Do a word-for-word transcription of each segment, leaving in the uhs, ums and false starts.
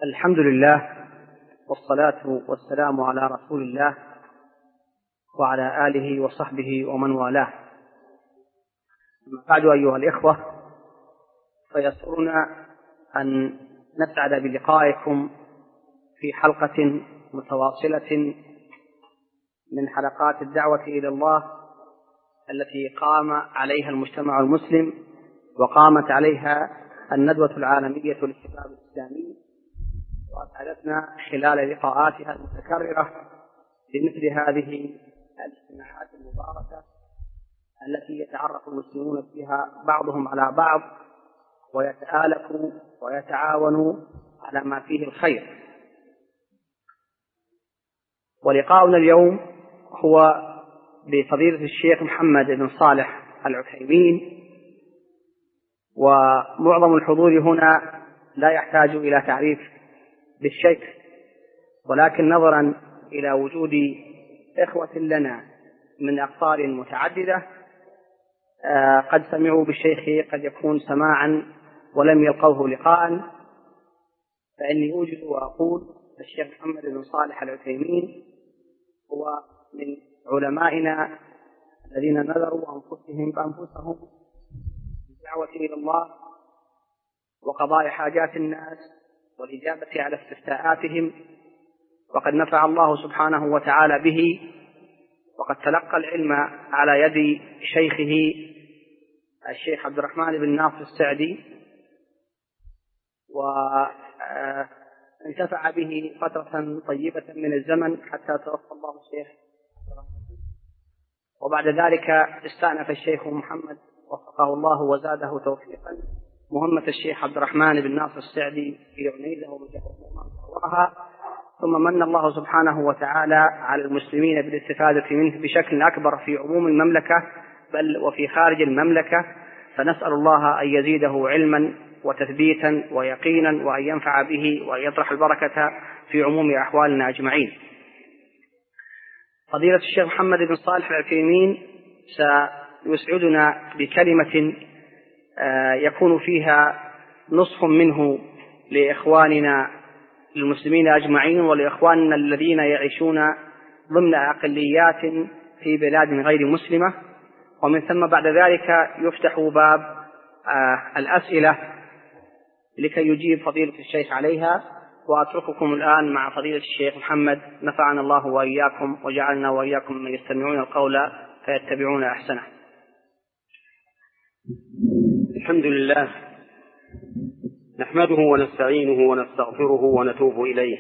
الحمد لله والصلاة والسلام على رسول الله وعلى آله وصحبه ومن والاه. أما بعد أيها الإخوة، فيسرنا أن نسعد بلقائكم في حلقة متواصلة من حلقات الدعوة إلى الله التي قام عليها المجتمع المسلم وقامت عليها الندوة العالمية للشباب الإسلامي، وأسعدتنا خلال لقاءاتها المتكررة بمثل هذه الاجتماعات المباركة التي يتعرف المسلمون فيها بعضهم على بعض ويتآلفوا ويتعاونوا على ما فيه الخير. ولقاؤنا اليوم هو بفضيلة الشيخ محمد بن صالح العثيمين، ومعظم الحضور هنا لا يحتاج إلى تعريف بالشيخ، ولكن نظرا إلى وجود إخوة لنا من أقطار متعددة قد سمعوا بالشيخ قد يكون سماعا ولم يلقوه لقاء، فإني أوجد وأقول الشيخ محمد بن صالح العثيمين هو من علمائنا الذين نذروا أنفسهم بأنفسهم بالدعوة إلى الله وقضاء حاجات الناس والإجابة على استفتاءاتهم، وقد نفع الله سبحانه وتعالى به، وقد تلقى العلم على يد شيخه الشيخ عبد الرحمن بن ناصر السعدي، وانتفع به فترة طيبة من الزمن حتى توفى الله الشيخ، وبعد ذلك استأنف الشيخ محمد وفقه الله وزاده توفيقا مهمة الشيخ عبد الرحمن بن ناصر السعدي في عنيزة وراها، ثم من الله سبحانه وتعالى على المسلمين بالاستفادة منه بشكل أكبر في عموم المملكة بل وفي خارج المملكة، فنسأل الله أن يزيده علما وتثبيتا ويقينا، وأن ينفع به وأن يطرح البركة في عموم أحوالنا أجمعين. فضيلة الشيخ محمد بن صالح العثيمين سيسعدنا بكلمة يكون فيها نصح منه لإخواننا المسلمين أجمعين ولإخواننا الذين يعيشون ضمن أقليات في بلاد غير مسلمة، ومن ثم بعد ذلك يفتح باب الأسئلة لكي يجيب فضيلة الشيخ عليها. وأترككم الآن مع فضيلة الشيخ محمد، نفعنا الله وإياكم وجعلنا وإياكم من يستمعون القول فيتبعون أحسنه. الحمد لله، نحمده ونستعينه ونستغفره ونتوب إليه،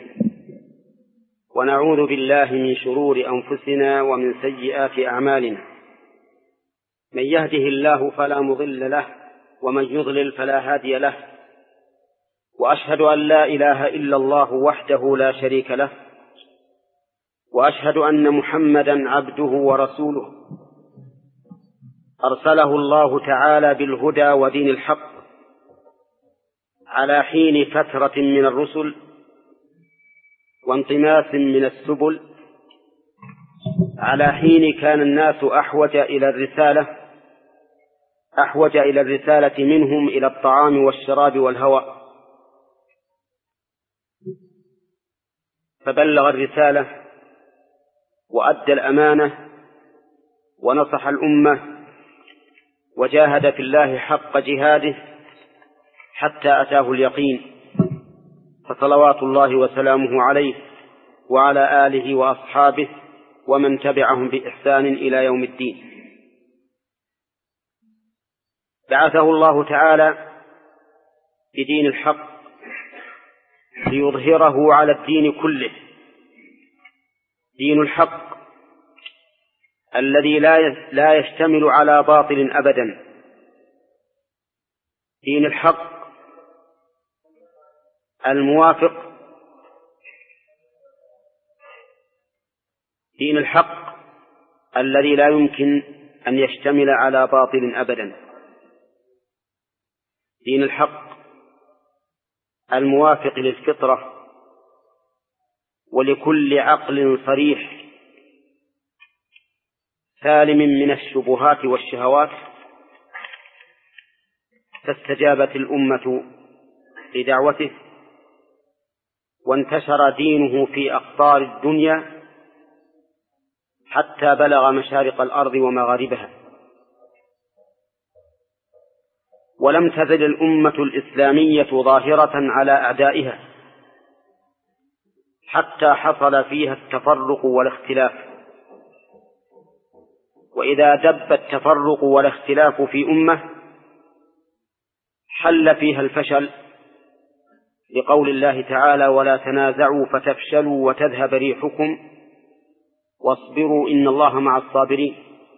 ونعوذ بالله من شرور أنفسنا ومن سيئات أعمالنا، من يهده الله فلا مضل له ومن يضلل فلا هادي له، وأشهد أن لا إله إلا الله وحده لا شريك له، وأشهد أن محمدا عبده ورسوله أرسله الله تعالى بالهدى ودين الحق على حين فترة من الرسل وانطماس من السبل، على حين كان الناس أحوج إلى الرسالة أحوج إلى الرسالة منهم إلى الطعام والشراب والهواء، فبلغ الرسالة وأدى الأمانة ونصح الأمة وجاهد في الله حق جهاده حتى أتاه اليقين، فصلوات الله وسلامه عليه وعلى آله وأصحابه ومن تبعهم بإحسان إلى يوم الدين. بعثه الله تعالى بدين الحق ليظهره على الدين كله، دين الحق الذي لا يشتمل على باطل أبدا، دين الحق الموافق دين الحق الذي لا يمكن أن يشتمل على باطل أبدا، دين الحق الموافق للفطرة ولكل عقل صريح سالم من الشبهات والشهوات، فاستجابت الأمة لدعوته وانتشر دينه في أقطار الدنيا حتى بلغ مشارق الأرض ومغاربها، ولم تزل الأمة الإسلامية ظاهرة على أعدائها حتى حصل فيها التفرق والاختلاف. وإذا دب التفرق والاختلاف في أمة حل فيها الفشل، لقول الله تعالى: ولا تنازعوا فتفشلوا وتذهب ريحكم واصبروا إن الله مع الصابرين.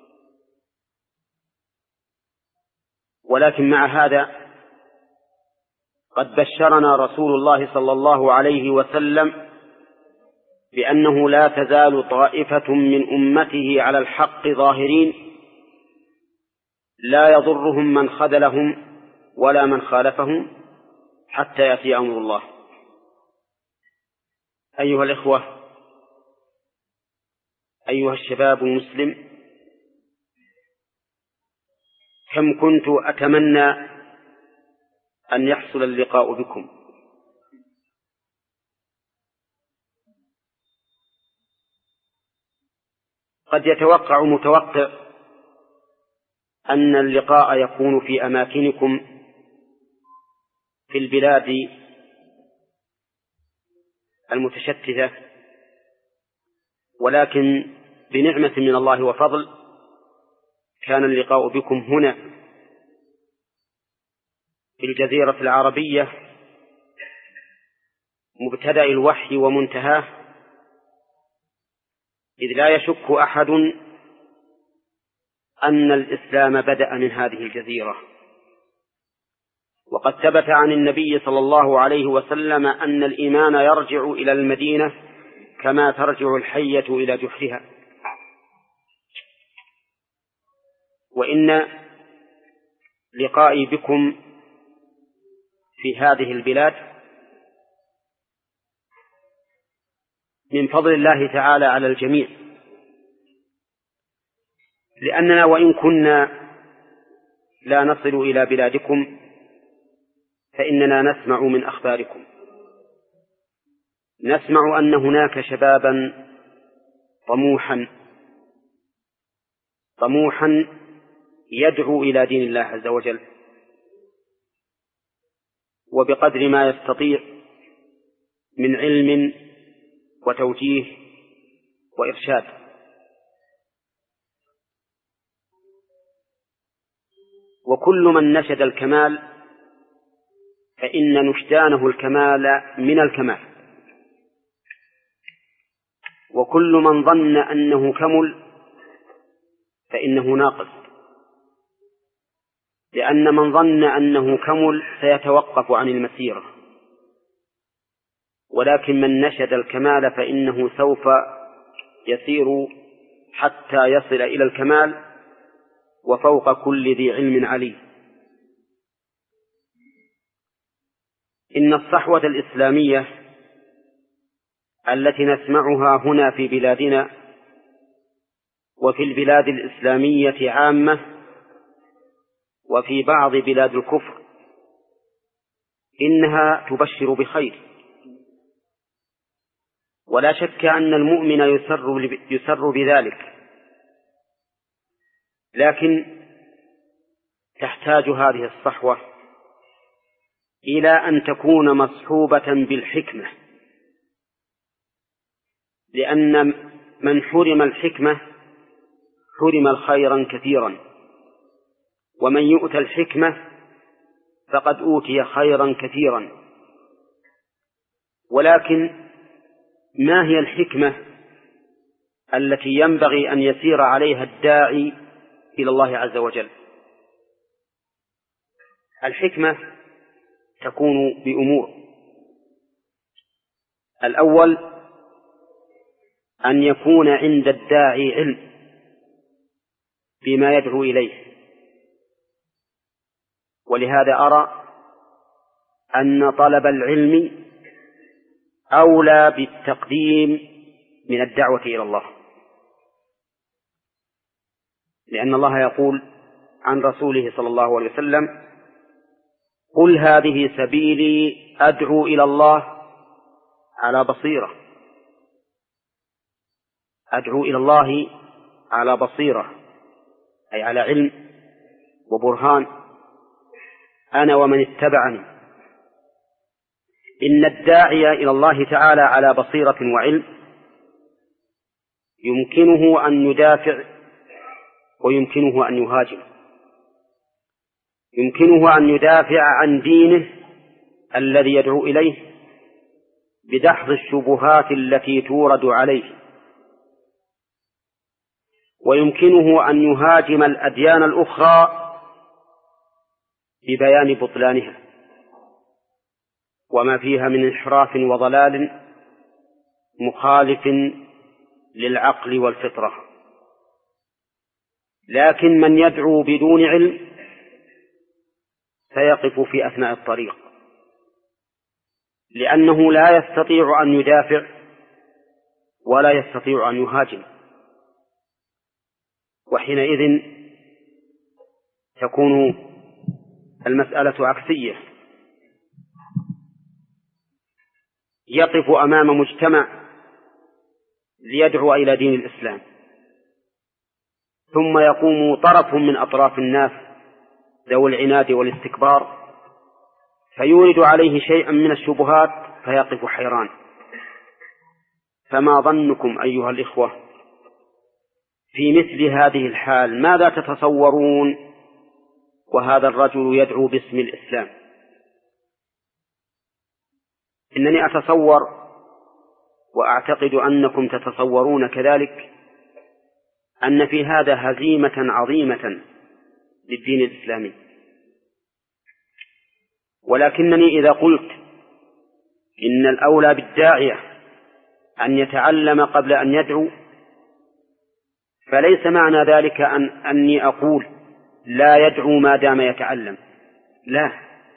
ولكن مع هذا قد بشرنا رسول الله صلى الله عليه وسلم بأنه لا تزال طائفة من أمته على الحق ظاهرين لا يضرهم من خذلهم ولا من خالفهم حتى يأتي أمر الله. أيها الإخوة، أيها الشباب المسلم، كم كنت أتمنى أن يحصل اللقاء بكم، قد يتوقع متوقع أن اللقاء يكون في أماكنكم في البلاد المتشتتة، ولكن بنعمة من الله وفضل كان اللقاء بكم هنا في الجزيرة العربية، مبتدأ الوحي ومنتهاه، إذ لا يشك أحد أن الإسلام بدأ من هذه الجزيرة. وقد ثبت عن النبي صلى الله عليه وسلم أن الإيمان يرجع إلى المدينة كما ترجع الحية إلى جحرها. وإن لقائي بكم في هذه البلاد من فضل الله تعالى على الجميع، لأننا وإن كنا لا نصل إلى بلادكم فإننا نسمع من أخباركم، نسمع أن هناك شبابا طموحا طموحا يدعو إلى دين الله عز وجل، وبقدر ما يستطيع من علم وتوجيه وإرشاد. وكل من نشد الكمال فإن نشدانه الكمال من الكمال، وكل من ظن أنه كمل فإنه ناقص، لأن من ظن أنه كمل سيتوقف عن المسيرة، ولكن من نشد الكمال فإنه سوف يسير حتى يصل إلى الكمال، وفوق كل ذي علم عليم. إن الصحوة الإسلامية التي نسمعها هنا في بلادنا وفي البلاد الإسلامية عامة وفي بعض بلاد الكفر إنها تبشر بخير، ولا شك أن المؤمن يسر, يسر بذلك، لكن تحتاج هذه الصحوة إلى أن تكون مصحوبة بالحكمة، لأن من حرم الحكمة حرم خيرا كثيرا، ومن يؤتى الحكمة فقد أوتي خيرا كثيرا. ولكن ما هي الحكمة التي ينبغي أن يسير عليها الداعي إلى الله عز وجل؟ الحكمة تكون بأمور: الأول أن يكون عند الداعي علم بما يدعو إليه، ولهذا أرى أن طلب العلم أولى بالتقديم من الدعوة إلى الله، لأن الله يقول عن رسوله صلى الله عليه وسلم: قل هذه سبيلي أدعو إلى الله على بصيرة، أدعو إلى الله على بصيرة، أي على علم وبرهان، أنا ومن اتبعني. إن الداعي إلى الله تعالى على بصيرة وعلم يمكنه أن يدافع ويمكنه أن يهاجم. يمكنه أن يدافع عن دينه الذي يدعو إليه بدحض الشبهات التي تورد عليه، ويمكنه أن يهاجم الأديان الأخرى ببيان بطلانها وما فيها من انحراف وضلال مخالف للعقل والفطرة. لكن من يدعو بدون علم سيقف في أثناء الطريق، لأنه لا يستطيع أن يدافع ولا يستطيع أن يهاجم، وحينئذ تكون المسألة عكسية. يقف أمام مجتمع ليدعو إلى دين الإسلام، ثم يقوم طرف من أطراف الناس ذوي العناد والاستكبار فيورد عليه شيئا من الشبهات فيقف حيران. فما ظنكم أيها الإخوة في مثل هذه الحال؟ ماذا تتصورون وهذا الرجل يدعو باسم الإسلام؟ إنني أتصور وأعتقد أنكم تتصورون كذلك أن في هذا هزيمة عظيمة للدين الإسلامي. ولكنني إذا قلت إن الأولى بالداعية أن يتعلم قبل أن يدعو، فليس معنى ذلك أن أني أقول لا يدعو ما دام يتعلم، لا،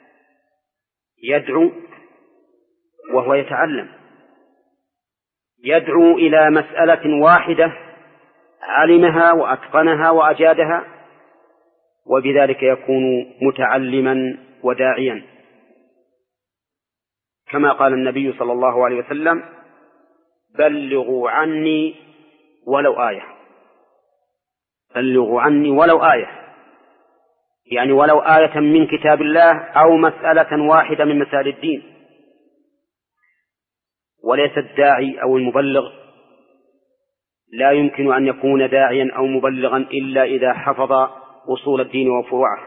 يدعو وهو يتعلم، يدعو إلى مسألة واحدة علمها وأتقنها وأجادها، وبذلك يكون متعلما وداعيا، كما قال النبي صلى الله عليه وسلم: بلغوا عني ولو آية. بلغوا عني ولو آية، يعني ولو آية من كتاب الله أو مسألة واحدة من مسائل الدين. وليس الداعي أو المبلغ لا يمكن أن يكون داعيا أو مبلغا إلا إذا حفظ أصول الدين وفروعه.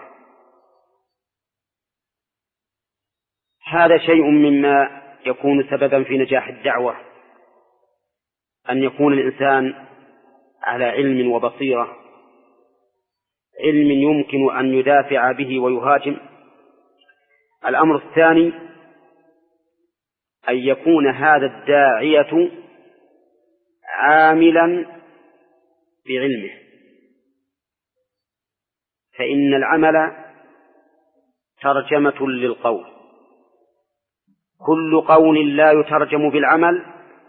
هذا شيء مما يكون سببا في نجاح الدعوة، أن يكون الإنسان على علم وبصيرة، علم يمكن أن يدافع به ويهاجم. الأمر الثاني أن يكون هذا الداعية عاملا بعلمه، فإن العمل ترجمة للقول، كل قول لا يترجم بالعمل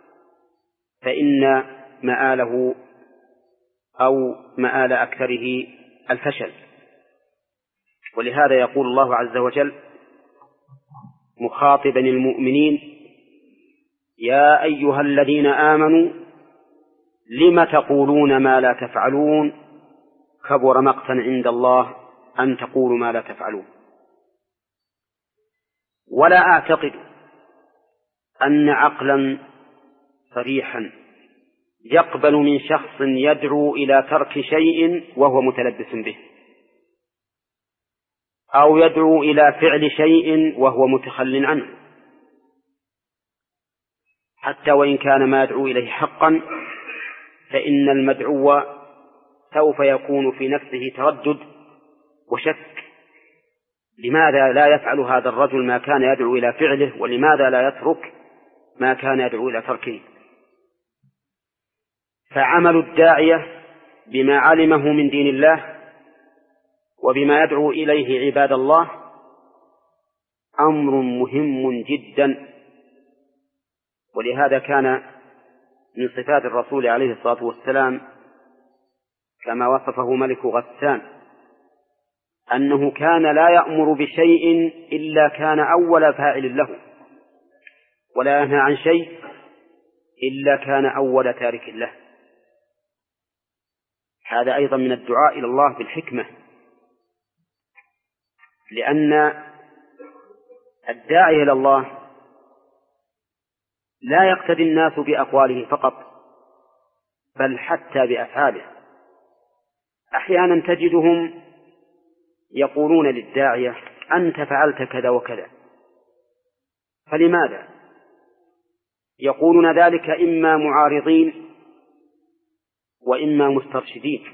فإن مآله أو مآل أكثره الفشل. ولهذا يقول الله عز وجل مخاطبا المؤمنين: يا أيها الذين آمنوا لم تقولون ما لا تفعلون كبر مقتا عند الله أن تقولوا ما لا تفعلون. ولا أعتقد أن عقلا صريحا يقبل من شخص يدعو إلى ترك شيء وهو متلبس به، أو يدعو إلى فعل شيء وهو متخل عنه، حتى وإن كان ما يدعو إليه حقا، فإن المدعو سوف يكون في نفسه تردد وشك: لماذا لا يفعل هذا الرجل ما كان يدعو إلى فعله، ولماذا لا يترك ما كان يدعو إلى تركه؟ فعمل الداعية بما علمه من دين الله وبما يدعو إليه عباد الله أمر مهم جدا. ولهذا كان من صفات الرسول عليه الصلاة والسلام كما وصفه ملك غسان أنه كان لا يأمر بشيء إلا كان أول فاعل له، ولا ينهى عن شيء إلا كان أول تارك له. هذا أيضا من الدعاء إلى الله بالحكمة، لأن الداعي إلى الله لا يقتدي الناس بأقواله فقط، بل حتى بأفعاله. أحيانا تجدهم يقولون للداعية: أنت فعلت كذا وكذا، فلماذا؟ يقولون ذلك إما معارضين وإما مسترشدين.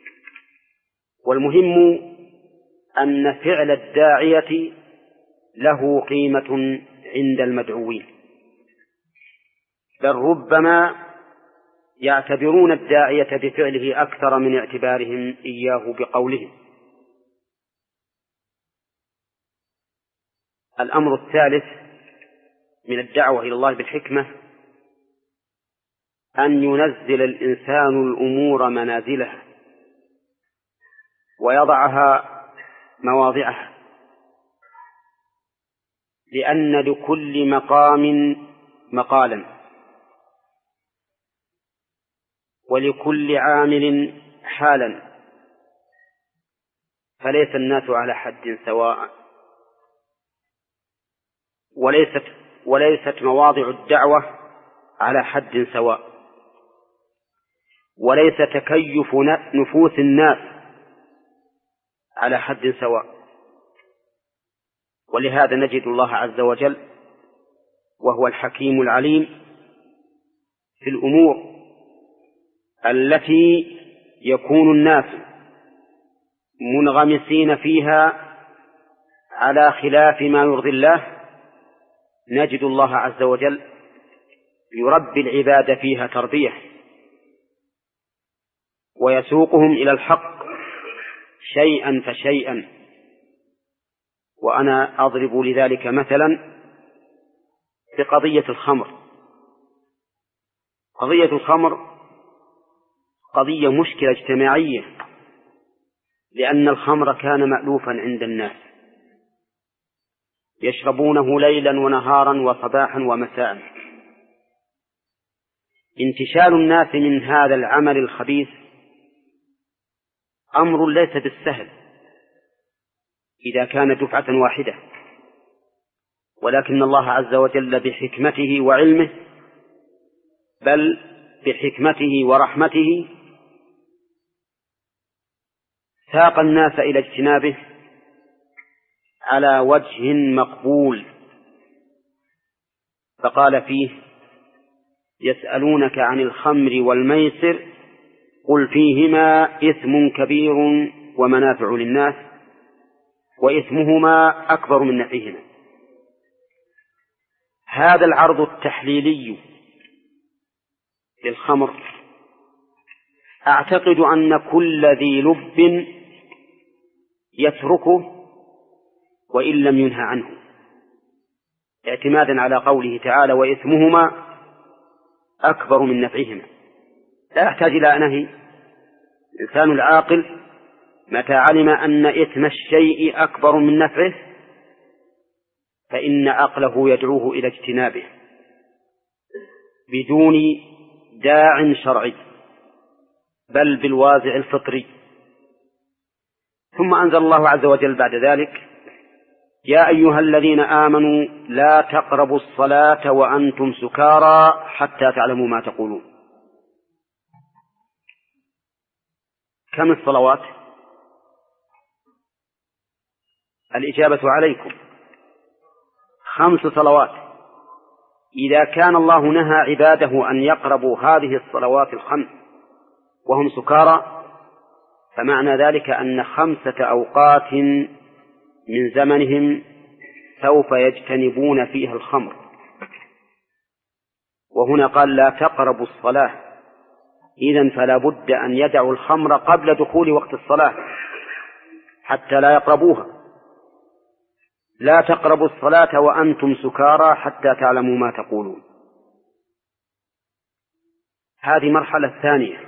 والمهم أن فعل الداعية له قيمة عند المدعوين، بل ربما يعتبرون الداعية بفعله أكثر من اعتبارهم إياه بقولهم. الأمر الثالث من الدعوة إلى الله بالحكمة أن ينزل الإنسان الأمور منازلها ويضعها مواضعها، لأن لكل مقام مقالا، ولكل عامل حالا، فليس الناس على حد سواء، وليست وليست مواضع الدعوة على حد سواء، وليس تكيف نفوس الناس على حد سواء. ولهذا نجد الله عز وجل وهو الحكيم العليم في الأمور التي يكون الناس منغمسين فيها على خلاف ما يرضي الله، نجد الله عز وجل يربي العباد فيها تربية ويسوقهم إلى الحق شيئا فشيئا. وأنا أضرب لذلك مثلا بقضية الخمر. قضية الخمر قضية مشكلة اجتماعية، لأن الخمر كان مألوفا عند الناس، يشربونه ليلا ونهارا وصباحا ومساء. انتشال الناس من هذا العمل الخبيث أمر ليس بالسهل إذا كان دفعة واحدة، ولكن الله عز وجل بحكمته وعلمه، بل بحكمته ورحمته، ساق الناس إلى اجتنابه على وجه مقبول. فقال فيه: يسألونك عن الخمر والميسر قل فيهما إثم كبير ومنافع للناس وإثمهما أكبر من نفعهما. هذا العرض التحليلي للخمر أعتقد أن كل ذي لب يتركه وإن لم ينهى عنه، اعتمادا على قوله تعالى: وإثمهما أكبر من نفعهما. لا يحتاج إلى نهي. الإنسان العاقل متى علم أن إثم الشيء أكبر من نفعه فإن عقله يدعوه إلى اجتنابه بدون داع شرعي، بل بالوازع الفطري. ثم أنزل الله عز وجل بعد ذلك: يا أيها الذين آمنوا لا تقربوا الصلاة وأنتم سكارى حتى تعلموا ما تقولون. كم الصلوات؟ الإجابة عليكم: خمس صلوات. إذا كان الله نهى عباده أن يقربوا هذه الصلوات الخمس وهم سكارى، فمعنى ذلك أن خمسة أوقات من زمنهم سوف يجتنبون فيها الخمر. وهنا قال: لا تقربوا الصلاة، إذن فلا بد أن يدعوا الخمر قبل دخول وقت الصلاة حتى لا يقربوها. لا تقربوا الصلاة وأنتم سكارى حتى تعلموا ما تقولون. هذه مرحلة ثانية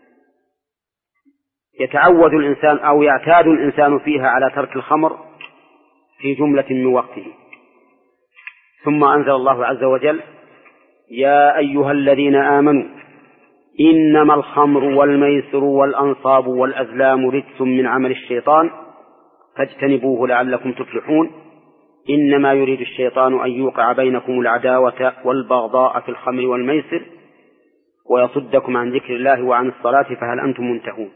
يتعود الإنسان أو يعتاد الإنسان فيها على ترك الخمر في جملة من وقته. ثم أنزل الله عز وجل: يا أيها الذين آمنوا إنما الخمر والميسر والأنصاب والأزلام رجس من عمل الشيطان فاجتنبوه لعلكم تفلحون إنما يريد الشيطان أن يوقع بينكم العداوة والبغضاء في الخمر والميسر ويصدكم عن ذكر الله وعن الصلاة فهل أنتم منتهون.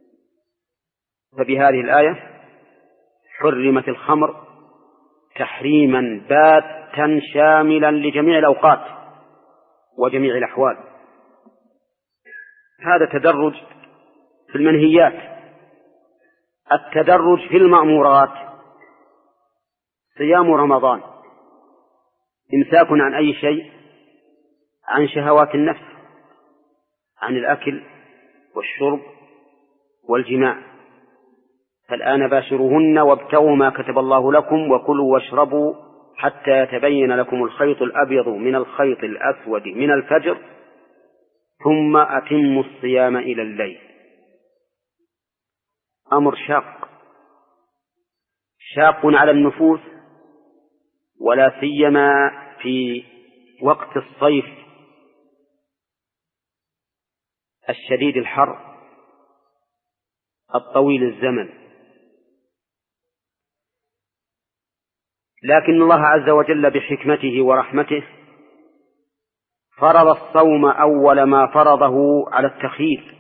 فبهذه الآية حرمت الخمر تحريما باتا شاملا لجميع الأوقات وجميع الأحوال. هذا تدرج في المنهيات. التدرج في المأمورات: صيام رمضان إمساك عن أي شيء، عن شهوات النفس، عن الأكل والشرب والجماع. فالآن باشروهن وابتغوا ما كتب الله لكم وكلوا واشربوا حتى يتبين لكم الخيط الأبيض من الخيط الأسود من الفجر ثم أتموا الصيام إلى الليل. أمر شاق شاق على النفوس، ولا سيما في وقت الصيف الشديد الحر الطويل الزمن. لكن الله عز وجل بحكمته ورحمته فرض الصوم أول ما فرضه على التخيير.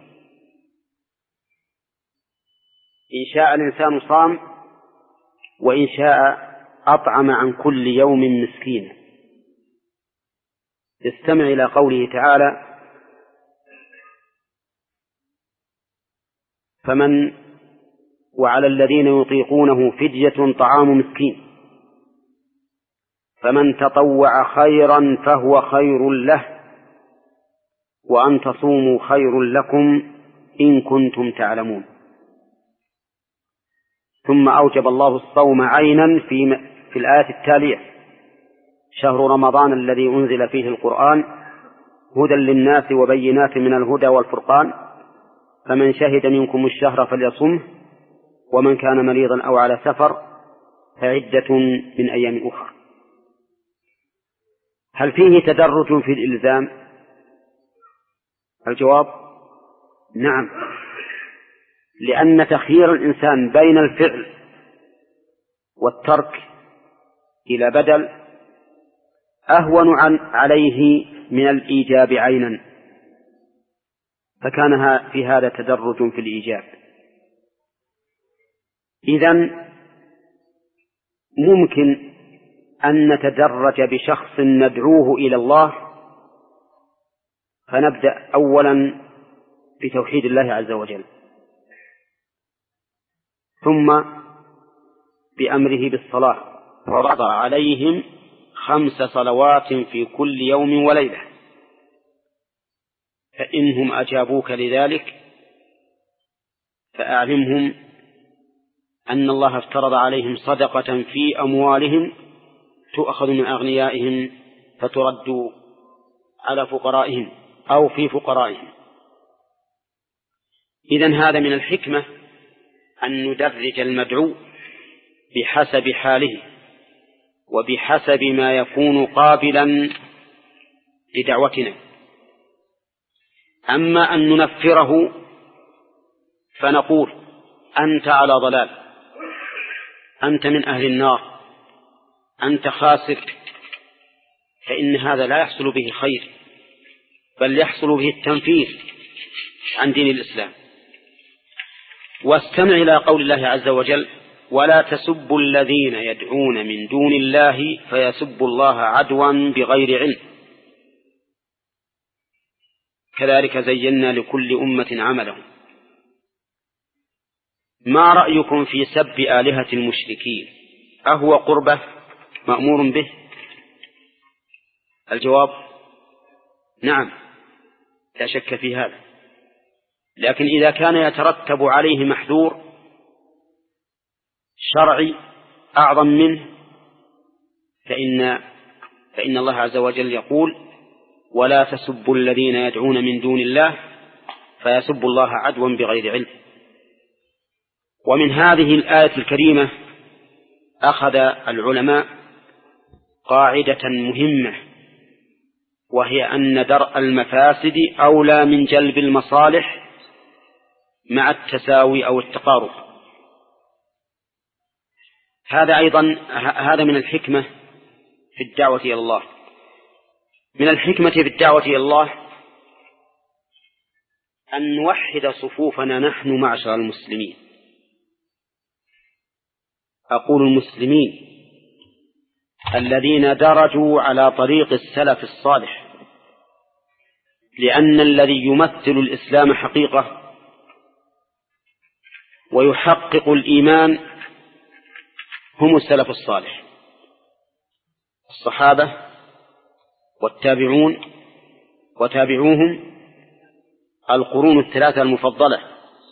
إن شاء الإنسان صام وإن شاء أطعم عن كل يوم مسكينا. استمع إلى قوله تعالى: فمن وعلى الذين يطيقونه فدية طعام مسكين فمن تطوع خيرا فهو خير له وأن تصوموا خير لكم إن كنتم تعلمون. ثم أوجب الله الصوم عينا في, في الآية التالية: شهر رمضان الذي أنزل فيه القرآن هدى للناس وبينات من الهدى والفرقان فمن شهد منكم الشهر فليصمه ومن كان مريضا أو على سفر فعدة من أيام أخرى. هل فيه تدرج في الإلزام؟ الجواب: نعم، لأن تخيير الإنسان بين الفعل والترك إلى بدل أهون عن عليه من الإيجاب عينا، فكان في هذا تدرج في الإيجاب. إذن ممكن أن نتدرج بشخص ندعوه إلى الله، فنبدأ أولا بتوحيد الله عز وجل، ثم بأمره بالصلاة فرض عليهم خمس صلوات في كل يوم وليلة، فإنهم أجابوك لذلك فأعلمهم أن الله افترض عليهم صدقة في أموالهم تؤخذ من أغنيائهم فترد على فقرائهم أو في فقرائهم. إذن هذا من الحكمة أن ندرج المدعو بحسب حاله وبحسب ما يكون قابلا لدعوتنا. أما أن ننفره فنقول: أنت على ضلال، أنت من أهل النار، أنت خاسر، فإن هذا لا يحصل به خير، بل يحصل به التنفير عن دين الإسلام. واستمع إلى قول الله عز وجل: ولا تسبوا الذين يدعون من دون الله فيسبوا الله عدوا بغير علم كذلك زينا لكل أمة عملهم. ما رأيكم في سب آلهة المشركين؟ أهو قربة مأمور به؟ الجواب: نعم، لا شك في هذا، لكن إذا كان يترتب عليه محذور شرعي أعظم منه فإن, فإن الله عز وجل يقول: ولا تسبوا الذين يدعون من دون الله فيسبوا الله عدوا بغير علم. ومن هذه الآية الكريمة أخذ العلماء قاعدة مهمة، وهي أن درء المفاسد أولى من جلب المصالح مع التساوي أو التقارب. هذا أيضا هذا من الحكمة في الدعوة إلى الله. من الحكمة في الدعوة إلى الله أن نوحد صفوفنا نحن معشر المسلمين. أقول المسلمين الذين درجوا على طريق السلف الصالح، لأن الذي يمثل الإسلام حقيقة ويحقق الإيمان هم السلف الصالح، الصحابة والتابعون وتابعوهم، القرون الثلاثة المفضلة.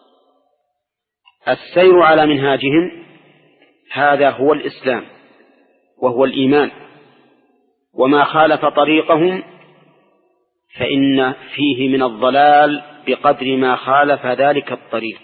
السير على منهاجهم هذا هو الإسلام وهو الإيمان، وما خالف طريقهم فإن فيه من الضلال بقدر ما خالف ذلك الطريق.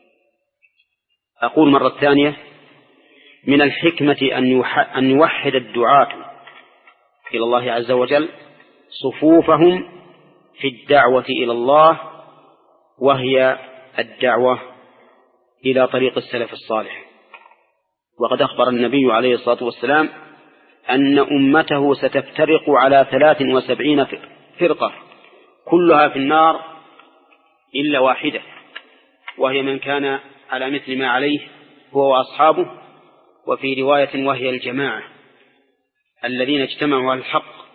أقول مرة ثانية: من الحكمة أن يوحد الدعاة إلى الله عز وجل صفوفهم في الدعوة إلى الله، وهي الدعوة إلى طريق السلف الصالح. وقد أخبر النبي عليه الصلاة والسلام أن أمته ستفترق على ثلاث وسبعين فرقة كلها في النار إلا واحدة، وهي من كان على مثل ما عليه هو وأصحابه، وفي رواية وهي الجماعة الذين اجتمعوا على الحق.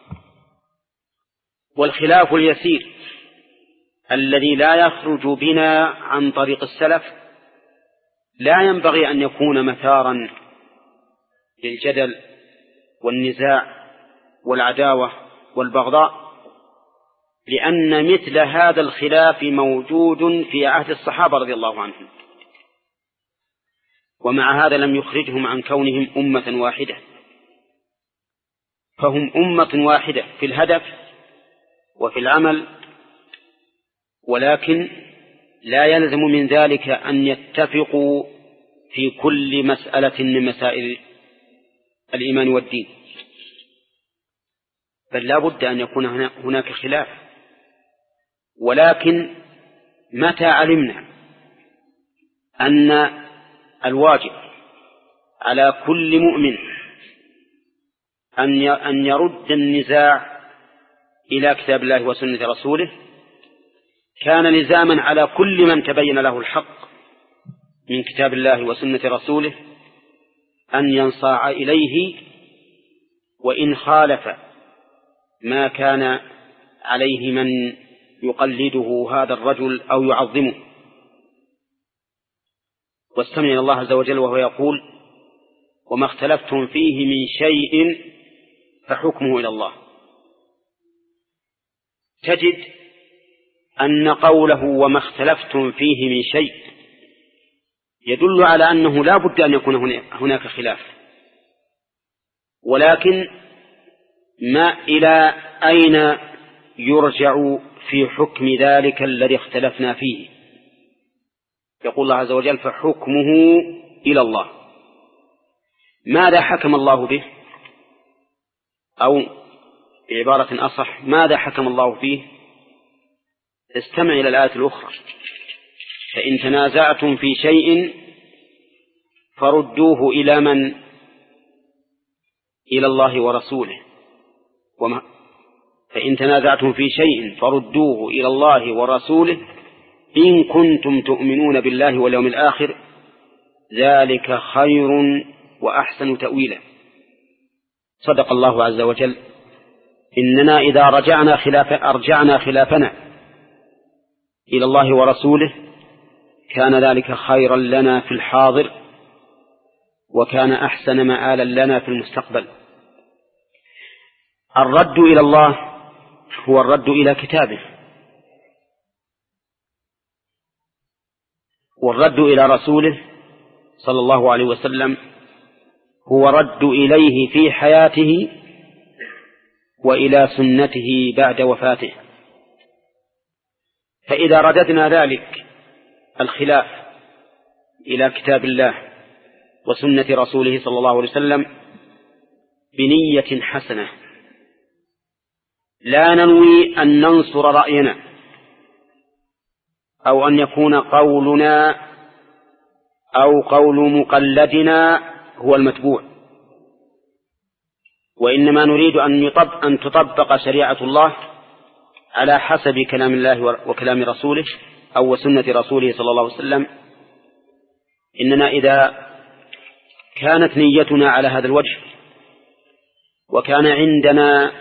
والخلاف اليسير الذي لا يخرج بنا عن طريق السلف لا ينبغي أن يكون مثارا للجدل والنزاع والعداوة والبغضاء، لأن مثل هذا الخلاف موجود في عهد الصحابة رضي الله عنهم، ومع هذا لم يخرجهم عن كونهم أمة واحدة، فهم أمة واحدة في الهدف وفي العمل، ولكن لا يلزم من ذلك أن يتفقوا في كل مسألة من مسائل الإيمان والدين، بل لا بد أن يكون هناك خلاف. ولكن متى علمنا أن الواجب على كل مؤمن أن يرد النزاع إلى كتاب الله وسنة رسوله، كان لزاما على كل من تبين له الحق من كتاب الله وسنة رسوله أن ينصاع إليه، وإن خالف ما كان عليه من يقلده هذا الرجل أو يعظمه. واستمع الله عز وجل وهو يقول: وما اختلفتم فيه من شيء فحكمه إلى الله. تجد أن قوله وما اختلفتم فيه من شيء يدل على أنه لا بد أن يكون هناك خلاف، ولكن ما إلى أين يرجع في حكم ذلك الذي اختلفنا فيه؟ يقول الله عز وجل: فحكمه إلى الله. ماذا حكم الله به؟ أو بعبارة أصح: ماذا حكم الله فيه؟ استمع إلى الآية الأخرى: فإن تنازعتم في شيء فردوه إلى من؟ إلى الله ورسوله. وما فإن تنازعتم في شيء فردوه إلى الله ورسوله إن كنتم تؤمنون بالله واليوم الآخر ذلك خير وأحسن تأويلا. صدق الله عز وجل: إننا إذا رجعنا خلاف أرجعنا خلافنا إلى الله ورسوله كان ذلك خيرا لنا في الحاضر، وكان أحسن مآلا لنا في المستقبل. الرد إلى الله هو الرد إلى كتابه، والرد إلى رسوله صلى الله عليه وسلم هو رد إليه في حياته وإلى سنته بعد وفاته. فإذا رددنا ذلك الخلاف إلى كتاب الله وسنة رسوله صلى الله عليه وسلم بنية حسنة، لا ننوي أن ننصر رأينا أو أن يكون قولنا أو قول مقلدنا هو المتبوع، وإنما نريد أن يطبق أن تطبق شريعة الله على حسب كلام الله وكلام رسوله أو سنة رسوله صلى الله عليه وسلم. إننا إذا كانت نيتنا على هذا الوجه وكان عندنا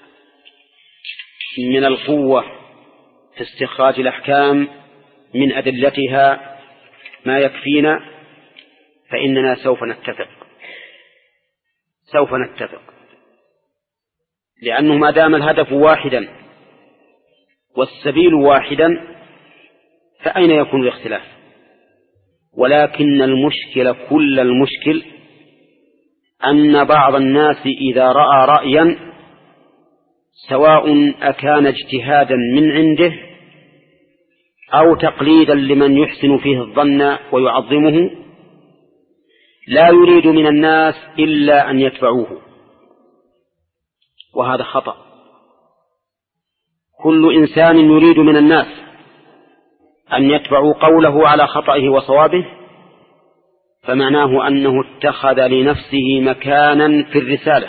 من القوة في استخراج الأحكام من أدلتها ما يكفينا، فإننا سوف نتفق سوف نتفق لأنه ما دام الهدف واحدا والسبيل واحدا فأين يكون الاختلاف؟ ولكن المشكلة كل المشكل أن بعض الناس إذا رأى رأيا سواء أكان اجتهادا من عنده أو تقليدا لمن يحسن فيه الظن ويعظمه لا يريد من الناس إلا أن يتبعوه، وهذا خطأ. كل إنسان يريد من الناس أن يتبعوا قوله على خطئه وصوابه فمعناه أنه اتخذ لنفسه مكانا في الرسالة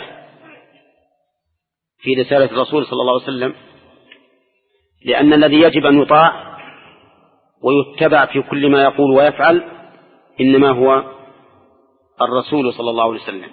في رسالة الرسول صلى الله عليه وسلم، لأن الذي يجب أن يطاع ويتبع في كل ما يقول ويفعل إنما هو الرسول صلى الله عليه وسلم.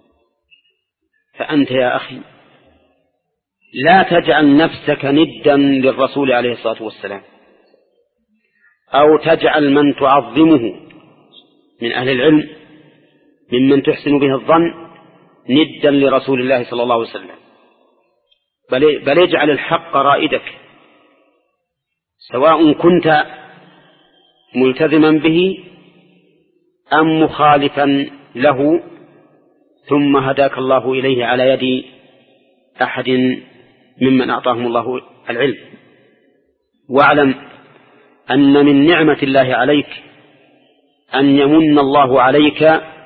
فأنت يا أخي لا تجعل نفسك ندا للرسول عليه الصلاة والسلام أو تجعل من تعظمه من أهل العلم ممن تحسن به الظن ندا لرسول الله صلى الله عليه وسلم، بل, بل اجعل الحق رائدك سواء كنت ملتزما به أم مخالفا له ثم هداك الله إليه على يد أحد ممن أعطاهم الله العلم. واعلم أن من نعمة الله عليك أن يمن الله عليك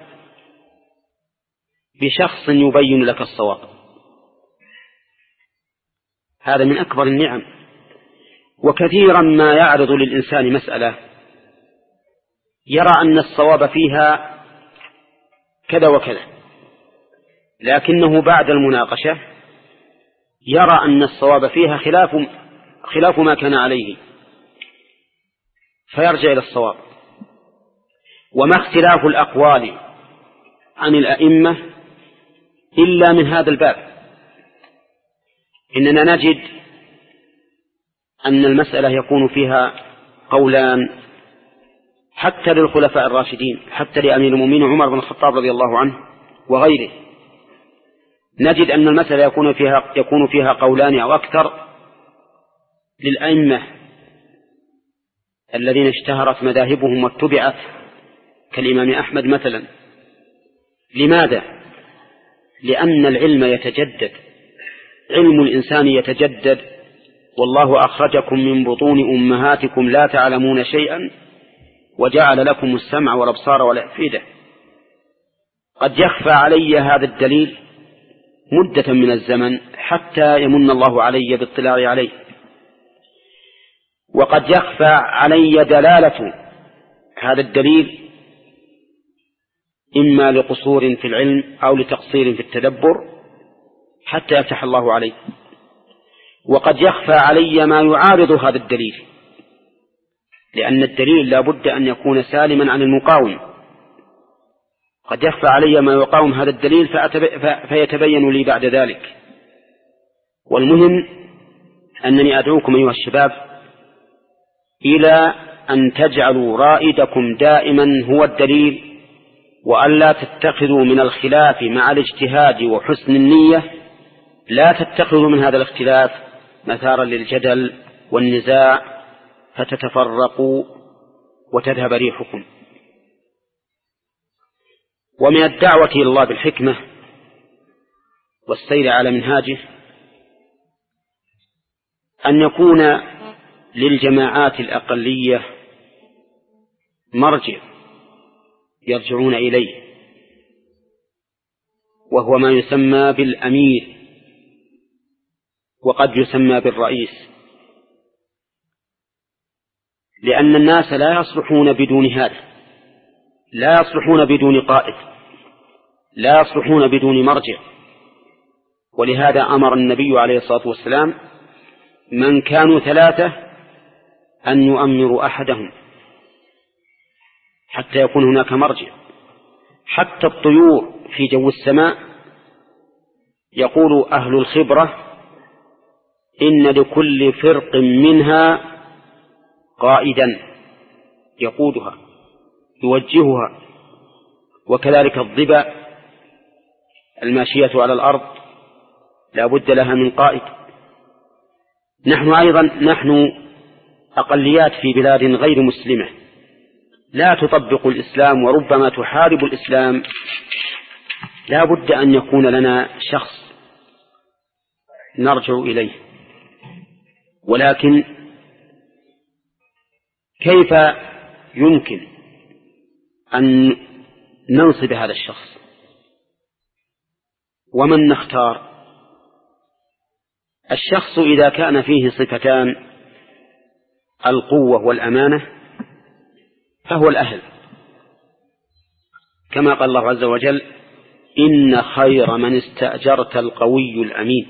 بشخص يبين لك الصواب، هذا من أكبر النعم. وكثيرا ما يعرض للإنسان مسألة يرى أن الصواب فيها كذا وكذا، لكنه بعد المناقشة يرى أن الصواب فيها خلاف خلاف ما كان عليه فيرجع إلى الصواب. وما اختلاف الأقوال عن الأئمة إلا من هذا الباب، إننا نجد أن المسألة يكون فيها قولان حتى للخلفاء الراشدين، حتى لأمير المؤمنين عمر بن الخطاب رضي الله عنه وغيره، نجد أن المسألة يكون فيها يكون فيها قولان أو أكثر للأئمة الذين اشتهرت مذاهبهم واتبعت كالإمام أحمد مثلا. لماذا؟ لأن العلم يتجدد، علم الإنسان يتجدد، والله أخرجكم من بطون أمهاتكم لا تعلمون شيئا وجعل لكم السمع والأبصار والأفئدة. قد يخفى علي هذا الدليل مدة من الزمن حتى يمن الله علي باطلاع عليه، وقد يخفى علي دلالة هذا الدليل إما لقصور في العلم أو لتقصير في التدبر حتى يفتح الله عليه، وقد يخفى علي ما يعارض هذا الدليل، لأن الدليل لا بد أن يكون سالما عن المقاوم. قد يخفى علي ما يقاوم هذا الدليل فيتبين لي بعد ذلك. والمهم أنني أدعوكم أيها الشباب إلى أن تجعلوا رائدكم دائما هو الدليل، وألا تتخذوا من الخلاف مع الاجتهاد وحسن النية، لا تتخذوا من هذا الاختلاف مثارا للجدل والنزاع فتتفرقوا وتذهب ريحكم. ومن الدعوة إلى الله بالحكمة والسير على منهاجه أن يكون للجماعات الأقلية مرجع يرجعون إليه، وهو ما يسمى بالأمير، وقد يسمى بالرئيس، لأن الناس لا يصلحون بدون هذا، لا يصلحون بدون قائد، لا يصلحون بدون مرجع. ولهذا أمر النبي عليه الصلاة والسلام من كانوا ثلاثة أن يؤمروا أحدهم حتى يكون هناك مرجع. حتى الطيور في جو السماء يقول أهل الخبرة إن لكل فرق منها قائدا يقودها يوجهها، وكذلك الضبع الماشية على الأرض لا بد لها من قائد. نحن أيضا نحن أقليات في بلاد غير مسلمة لا تطبق الإسلام وربما تحارب الإسلام، لا بد أن يكون لنا شخص نرجع إليه. ولكن كيف يمكن أن ننصب هذا الشخص ومن نختار؟ الشخص إذا كان فيه صفتان القوة والأمانة فهو الأهل، كما قال الله عز وجل إن خير من استأجرت القوي الأمين.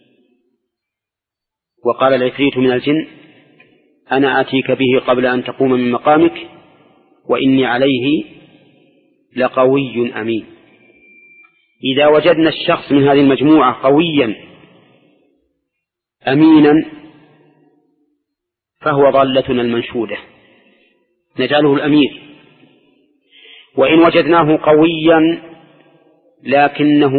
وقال العفريت من الجن أنا آتيك به قبل أن تقوم من مقامك وإني عليه لقوي أمين. إذا وجدنا الشخص من هذه المجموعة قويا أمينا فهو ضالتنا المنشودة نجعله الأمير. وإن وجدناه قويا لكنه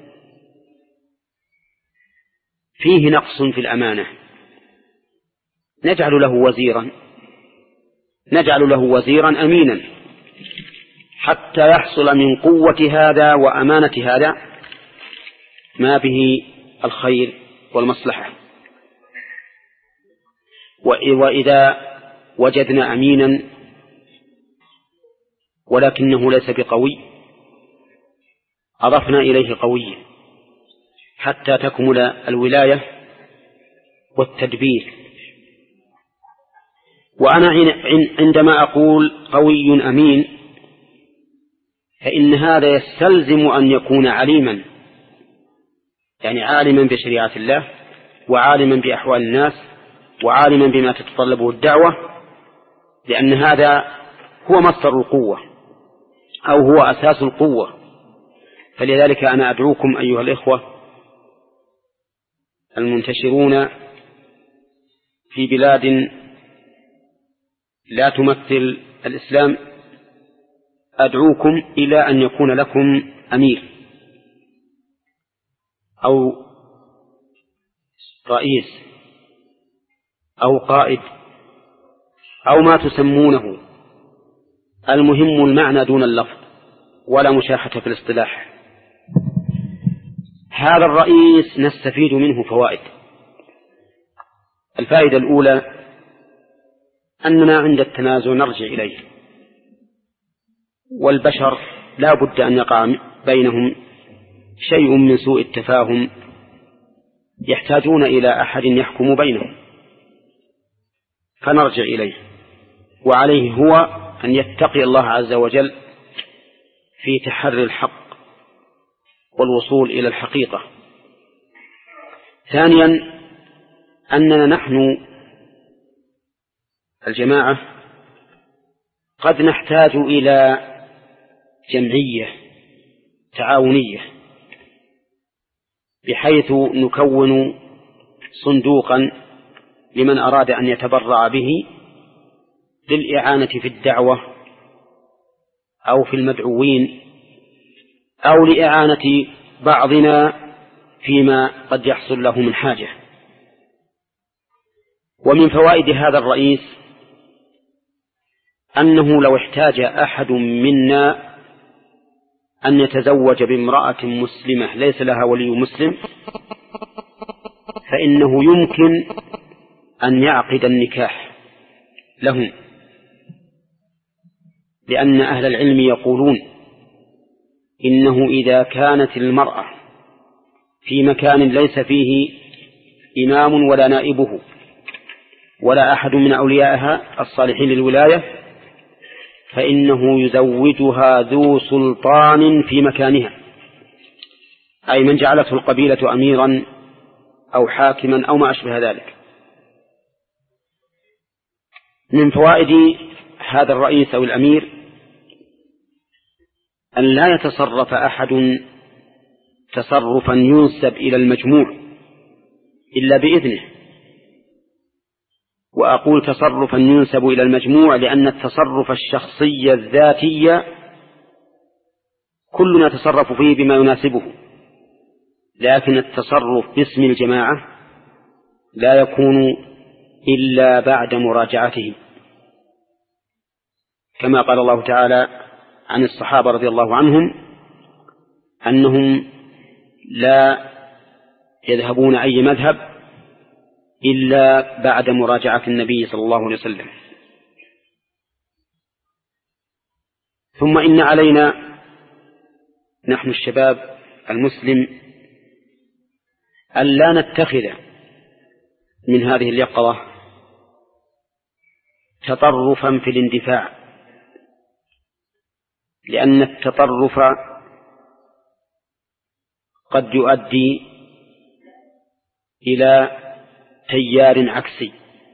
فيه نقص في الأمانة نجعل له وزيرا نجعل له وزيرا أمينا حتى يحصل من قوة هذا وأمانة هذا ما به الخير والمصلحة. وإذا وجدنا أمينا ولكنه ليس بقوي أضفنا إليه قويا حتى تكمل الولاية والتدبير. وأنا عندما أقول قوي أمين فإن هذا يستلزم أن يكون عليما، يعني عالما بشريعة الله وعالما بأحوال الناس وعالما بما تتطلبه الدعوة، لأن هذا هو مصدر القوة أو هو أساس القوة. فلذلك أنا أدعوكم أيها الإخوة المنتشرون في بلاد لا تمثل الإسلام، أدعوكم إلى أن يكون لكم أمير أو رئيس أو قائد أو ما تسمونه، المهم المعنى دون اللفظ ولا مشاحة في الاصطلاح. هذا الرئيس نستفيد منه فوائد. الفائدة الأولى أننا عند التنازع نرجع إليه، والبشر لا بد أن يقع بينهم شيء من سوء التفاهم يحتاجون إلى أحد يحكم بينهم، فنرجع إليه، وعليه هو أن يتقي الله عز وجل في تحري الحق والوصول إلى الحقيقة. ثانيا أننا نحن الجماعة قد نحتاج إلى جمعية تعاونية بحيث نكون صندوقا لمن أراد أن يتبرع به للإعانة في الدعوة أو في المدعوين أو لإعانة بعضنا فيما قد يحصل له من حاجة. ومن فوائد هذا الرئيس أنه لو احتاج أحد منا أن يتزوج بامرأة مسلمة ليس لها ولي مسلم فإنه يمكن أن يعقد النكاح لهم، لأن أهل العلم يقولون إنه إذا كانت المرأة في مكان ليس فيه إمام ولا نائبه ولا أحد من أوليائها الصالحين للولاية فإنه يزوجها ذو سلطان في مكانها، أي من جعلته القبيلة أميرا أو حاكما أو ما أشبه ذلك. من فوائد هذا الرئيس أو الأمير أن لا يتصرف أحد تصرفا ينسب إلى المجموع إلا بإذنه. وأقول تصرفا ينسب إلى المجموع لأن التصرف الشخصي الذاتي كلنا نتصرف فيه بما يناسبه، لكن التصرف باسم الجماعة لا يكون إلا بعد مراجعتهم، كما قال الله تعالى عن الصحابة رضي الله عنهم أنهم لا يذهبون أي مذهب إلا بعد مراجعة النبي صلى الله عليه وسلم. ثم إن علينا نحن الشباب المسلم أن لا نتخذ من هذه اليقظة تطرفا في الاندفاع، لأن التطرف قد يؤدي إلى تيار عكسي.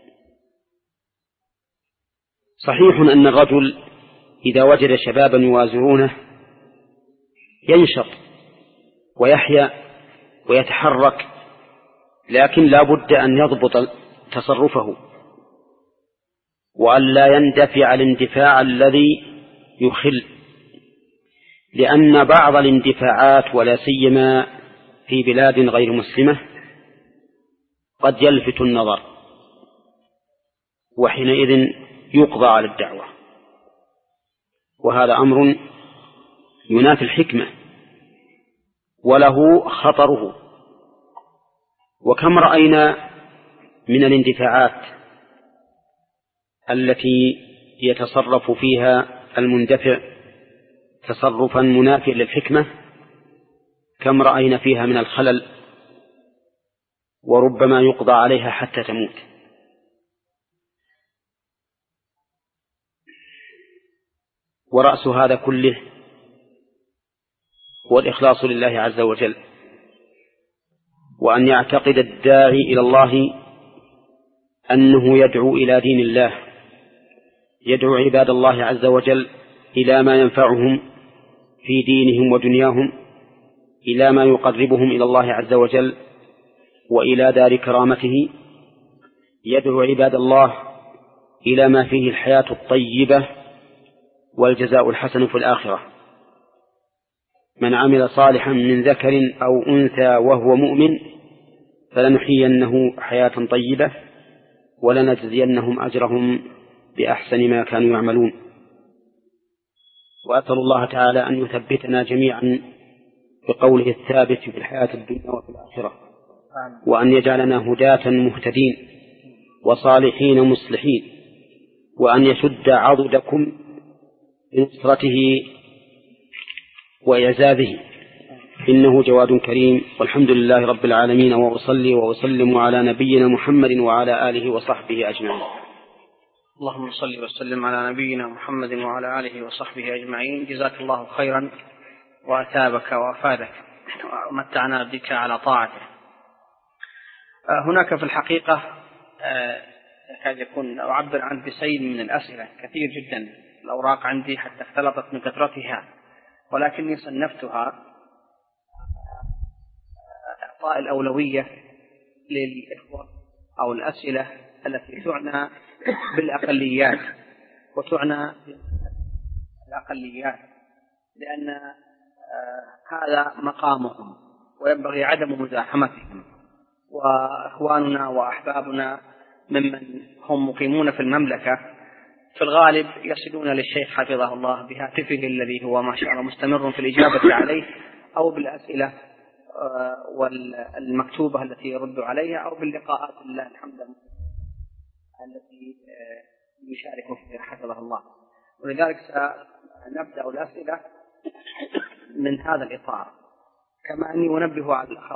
صحيح أن الرجل إذا وجد شبابا يوازرونه ينشط ويحيا ويتحرك، لكن لا بد أن يضبط تصرفه وأن لا يندفع الاندفاع الذي يخل، لأن بعض الاندفاعات ولا سيما في بلاد غير مسلمة قد يلفت النظر، وحينئذ يقضى على الدعوة، وهذا أمر ينافي الحكمة وله خطره. وكم رأينا من الاندفاعات التي يتصرف فيها المندفع تصرفا منافيا للحكمة، كم رأينا فيها من الخلل، وربما يقضى عليها حتى تموت. ورأس هذا كله هو الإخلاص لله عز وجل، وأن يعتقد الداعي إلى الله أنه يدعو إلى دين الله، يدعو عباد الله عز وجل إلى ما ينفعهم في دينهم ودنياهم، إلى ما يقربهم إلى الله عز وجل وإلى دار كرامته، يدعو عباد الله إلى ما فيه الحياة الطيبة والجزاء الحسن في الآخرة. من عمل صالحا من ذكر أو أنثى وهو مؤمن فلنحيينه حياة طيبة ولنجزينهم أجرهم بأحسن ما كانوا يعملون. وأسأل الله تعالى أن يثبتنا جميعا بقوله الثابت في الحياة الدنيا وفي الآخرة، وأن يجعلنا هداة مهتدين وصالحين مصلحين، وأن يشد عضدكم بنصرته وإعزازه، إنه جواد كريم. والحمد لله رب العالمين، وأصلي وأسلم على نبينا محمد وعلى آله وصحبه أجمعين. اللهم صل وسلم على نبينا محمد وعلى آله وصحبه أجمعين. جزاك الله خيرا وأتابك وأفادك ومتعنا بك على طاعته. هناك في الحقيقة يكاد يكون أعبر عن بسيل من الأسئلة كثير جدا، الأوراق عندي حتى اختلطت من كثرتها، ولكني صنفتها إعطاء الأولوية للإخوة أو الأسئلة التي تعنى بالأقليات وتعنى بالأقليات، لأن هذا مقامهم وينبغي عدم مزاحمتهم. وإخواننا وأحبابنا ممن هم مقيمون في المملكة في الغالب يصلون للشيخ حفظه الله بهاتفه الذي هو ما شاء الله مستمر في الإجابة عليه، أو بالأسئلة والمكتوبة التي يرد عليها، أو باللقاءات لله الحمد التي يشارك فيها حفظه الله. ولذلك سنبدأ الأسئلة من هذا الإطار، كما أني أنبه على